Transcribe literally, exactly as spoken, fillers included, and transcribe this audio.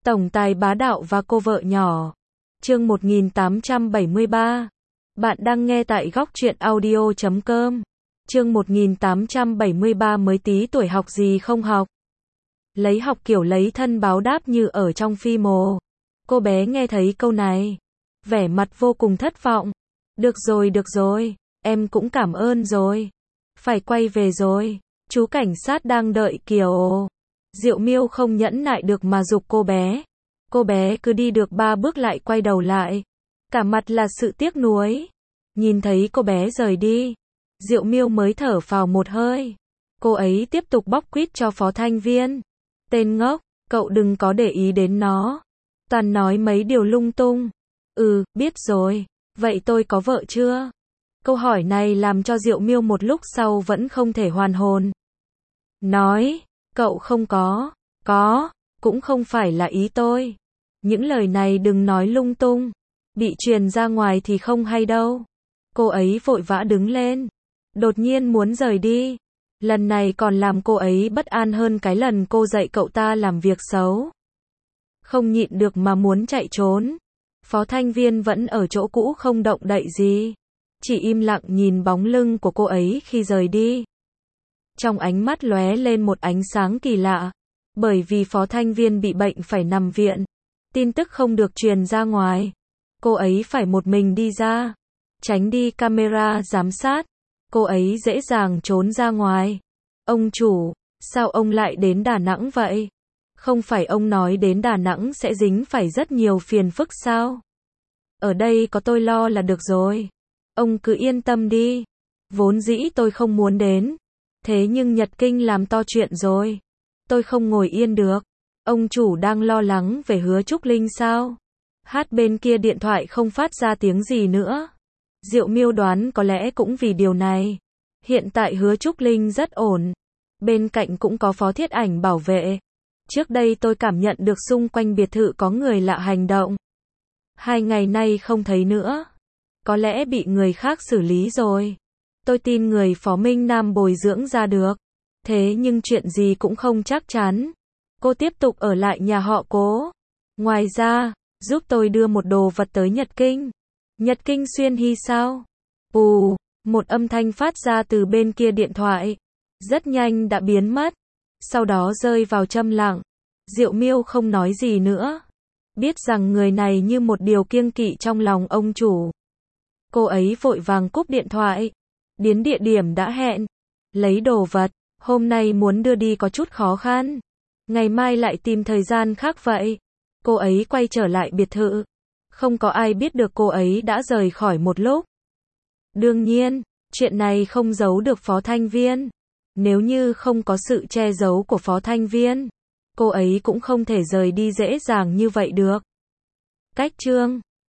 Tổng tài bá đạo và cô vợ nhỏ. Chương một nghìn tám trăm bảy mươi ba. Bạn đang nghe tại góc truyện audio chấm com. Chương một nghìn tám trăm bảy mươi ba mới tí tuổi học gì không học. Lấy học kiểu lấy thân báo đáp như ở trong phim ồ. Cô bé nghe thấy câu này, vẻ mặt vô cùng thất vọng. Được rồi được rồi, em cũng cảm ơn rồi. Phải quay về rồi, chú cảnh sát đang đợi kìa ồ. Diệu Miêu không nhẫn nại được mà giục cô bé. Cô bé cứ đi được ba bước lại quay đầu lại. Cả mặt là sự tiếc nuối. Nhìn thấy cô bé rời đi, Diệu Miêu mới thở phào một hơi. Cô ấy tiếp tục bóc quýt cho Phó Thanh Viên. Tên ngốc, cậu đừng có để ý đến nó. Toàn nói mấy điều lung tung. Ừ, biết rồi. Vậy tôi có vợ chưa? Câu hỏi này làm cho Diệu Miêu một lúc sau vẫn không thể hoàn hồn. Nói, cậu không có. Có, cũng không phải là ý tôi. Những lời này đừng nói lung tung. Bị truyền ra ngoài thì không hay đâu. Cô ấy vội vã đứng lên. Đột nhiên muốn rời đi. Lần này còn làm cô ấy bất an hơn cái lần cô dạy cậu ta làm việc xấu. Không nhịn được mà muốn chạy trốn. Phó Thanh Viên vẫn ở chỗ cũ không động đậy gì. Chỉ im lặng nhìn bóng lưng của cô ấy khi rời đi. Trong ánh mắt lóe lên một ánh sáng kỳ lạ. Bởi vì Phó Thanh Viên bị bệnh phải nằm viện. Tin tức không được truyền ra ngoài. Cô ấy phải một mình đi ra. Tránh đi camera giám sát. Cô ấy dễ dàng trốn ra ngoài. Ông chủ, sao ông lại đến Đà Nẵng vậy? Không phải ông nói đến Đà Nẵng sẽ dính phải rất nhiều phiền phức sao? Ở đây có tôi lo là được rồi. Ông cứ yên tâm đi. Vốn dĩ tôi không muốn đến. Thế nhưng Nhật Kinh làm to chuyện rồi. Tôi không ngồi yên được. Ông chủ đang lo lắng về Hứa Trúc Linh sao? Hát bên kia điện thoại không phát ra tiếng gì nữa. Diệu Miêu đoán có lẽ cũng vì điều này. Hiện tại Hứa Trúc Linh rất ổn. Bên cạnh cũng có Phó Thiết Ảnh bảo vệ. Trước đây tôi cảm nhận được xung quanh biệt thự có người lạ hành động. Hai ngày nay không thấy nữa. Có lẽ bị người khác xử lý rồi. Tôi tin người Phó Minh Nam bồi dưỡng ra được. Thế nhưng chuyện gì cũng không chắc chắn. Cô tiếp tục ở lại nhà họ Cố. Ngoài ra, giúp tôi đưa một đồ vật tới Nhật Kinh. Nhật Kinh Xuyên Hy sao? Ù, một âm thanh phát ra từ bên kia điện thoại. Rất nhanh đã biến mất. Sau đó rơi vào trầm lặng. Diệu Miêu không nói gì nữa. Biết rằng người này như một điều kiêng kỵ trong lòng ông chủ. Cô ấy vội vàng cúp điện thoại. Đến địa điểm đã hẹn. Lấy đồ vật. Hôm nay muốn đưa đi có chút khó khăn. Ngày mai lại tìm thời gian khác vậy. Cô ấy quay trở lại biệt thự. Không có ai biết được cô ấy đã rời khỏi một lúc. Đương nhiên, chuyện này không giấu được Phó Thanh Viên. Nếu như không có sự che giấu của Phó Thanh Viên, cô ấy cũng không thể rời đi dễ dàng như vậy được. Cách chương